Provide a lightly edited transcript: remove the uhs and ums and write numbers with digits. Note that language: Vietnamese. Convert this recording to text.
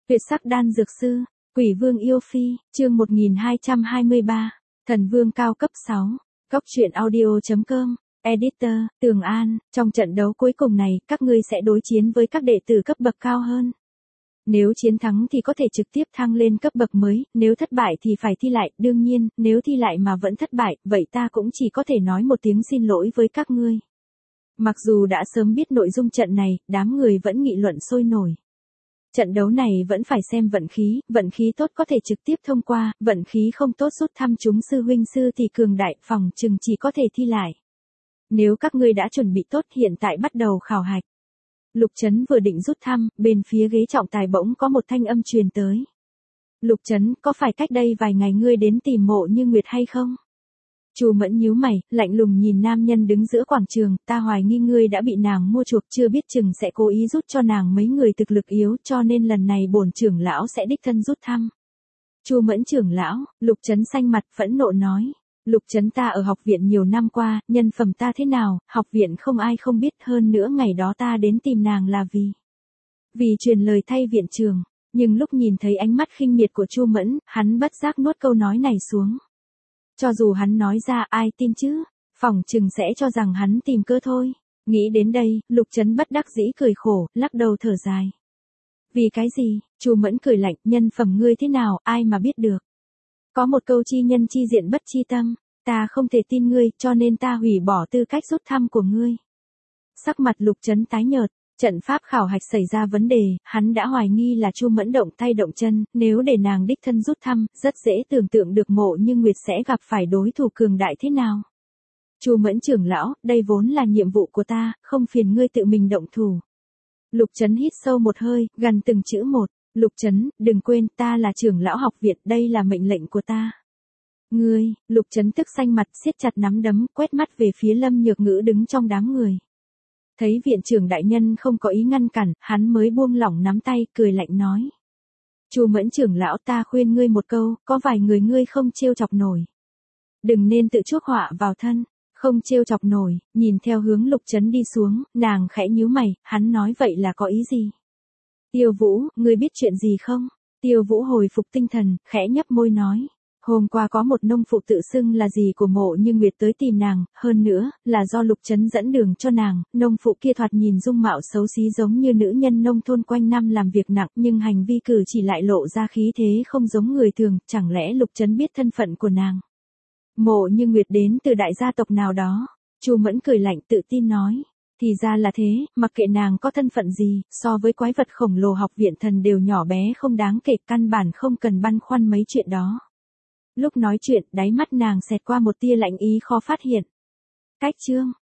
Tuyệt sắc đan dược sư, Quỷ Vương yêu phi, chương 1223, Thần Vương cao cấp 6, Góc truyện audio.com, Editor, Tường An, trong trận đấu cuối cùng này, các ngươi sẽ đối chiến với các đệ tử cấp bậc cao hơn. Nếu chiến thắng thì có thể trực tiếp thăng lên cấp bậc mới, nếu thất bại thì phải thi lại, đương nhiên, nếu thi lại mà vẫn thất bại, vậy ta cũng chỉ có thể nói một tiếng xin lỗi với các ngươi. Mặc dù đã sớm biết nội dung trận này, đám người vẫn nghị luận sôi nổi. Trận đấu này vẫn phải xem vận khí tốt có thể trực tiếp thông qua, vận khí không tốt rút thăm chúng sư huynh sư thì cường đại phòng chừng chỉ có thể thi lại. Nếu các ngươi đã chuẩn bị tốt hiện tại bắt đầu khảo hạch. Lục Trấn vừa định rút thăm, bên phía ghế trọng tài bỗng có một thanh âm truyền tới. Lục Trấn, có phải cách đây vài ngày ngươi đến tìm Mộ Như Nguyệt hay không? Chu Mẫn nhíu mày, lạnh lùng nhìn nam nhân đứng giữa quảng trường, ta hoài nghi ngươi đã bị nàng mua chuộc, chưa biết chừng sẽ cố ý rút cho nàng mấy người thực lực yếu, cho nên lần này bổn trưởng lão sẽ đích thân rút thăm. Chu Mẫn trưởng lão, Lục Trấn xanh mặt phẫn nộ nói. Lục Trấn, ta ở học viện nhiều năm qua, nhân phẩm ta thế nào, học viện không ai không biết, hơn nữa ngày đó ta đến tìm nàng là vì truyền lời thay viện trường, nhưng lúc nhìn thấy ánh mắt khinh miệt của Chu Mẫn, hắn bất giác nuốt câu nói này xuống. Cho dù hắn nói ra ai tin chứ, phỏng chừng sẽ cho rằng hắn tìm cơ thôi. Nghĩ đến đây, Lục Trấn bất đắc dĩ cười khổ, lắc đầu thở dài. Vì cái gì? Chu Mẫn cười lạnh, nhân phẩm ngươi thế nào, ai mà biết được. Có một câu chi nhân chi diện bất chi tâm, ta không thể tin ngươi, cho nên ta hủy bỏ tư cách rút thăm của ngươi. Sắc mặt Lục Trấn tái nhợt, trận pháp khảo hạch xảy ra vấn đề, hắn đã hoài nghi là Chu Mẫn động tay động chân, nếu để nàng đích thân rút thăm, rất dễ tưởng tượng được Mộ Như Nguyệt sẽ gặp phải đối thủ cường đại thế nào. Chu Mẫn trưởng lão, đây vốn là nhiệm vụ của ta, không phiền ngươi tự mình động thủ. Lục Trấn hít sâu một hơi, gần từng chữ một. Lục Trấn, đừng quên, ta là trưởng lão học viện, đây là mệnh lệnh của ta. Ngươi, Lục Trấn tức xanh mặt, siết chặt nắm đấm, quét mắt về phía Lâm Nhược Ngữ đứng trong đám người. Thấy viện trưởng đại nhân không có ý ngăn cản, hắn mới buông lỏng nắm tay, cười lạnh nói. Chu Mẫn trưởng lão, ta khuyên ngươi một câu, có vài người ngươi không trêu chọc nổi. Đừng nên tự chuốc họa vào thân, không trêu chọc nổi, nhìn theo hướng Lục Trấn đi xuống, nàng khẽ nhíu mày, hắn nói vậy là có ý gì? Tiêu Vũ, ngươi biết chuyện gì không? Tiêu Vũ hồi phục tinh thần, khẽ nhấp môi nói. Hôm qua có một nông phụ tự xưng là dì của Mộ Như Nguyệt tới tìm nàng, hơn nữa, là do Lục Trấn dẫn đường cho nàng, nông phụ kia thoạt nhìn dung mạo xấu xí giống như nữ nhân nông thôn quanh năm làm việc nặng, nhưng hành vi cử chỉ lại lộ ra khí thế không giống người thường, chẳng lẽ Lục Trấn biết thân phận của nàng? Mộ Như Nguyệt đến từ đại gia tộc nào đó? Chu Mẫn cười lạnh tự tin nói. Thì ra là thế, mặc kệ nàng có thân phận gì, so với quái vật khổng lồ học viện thần đều nhỏ bé không đáng kể, căn bản không cần băn khoăn mấy chuyện đó. Lúc nói chuyện, đáy mắt nàng xẹt qua một tia lạnh ý khó phát hiện. Cách chương,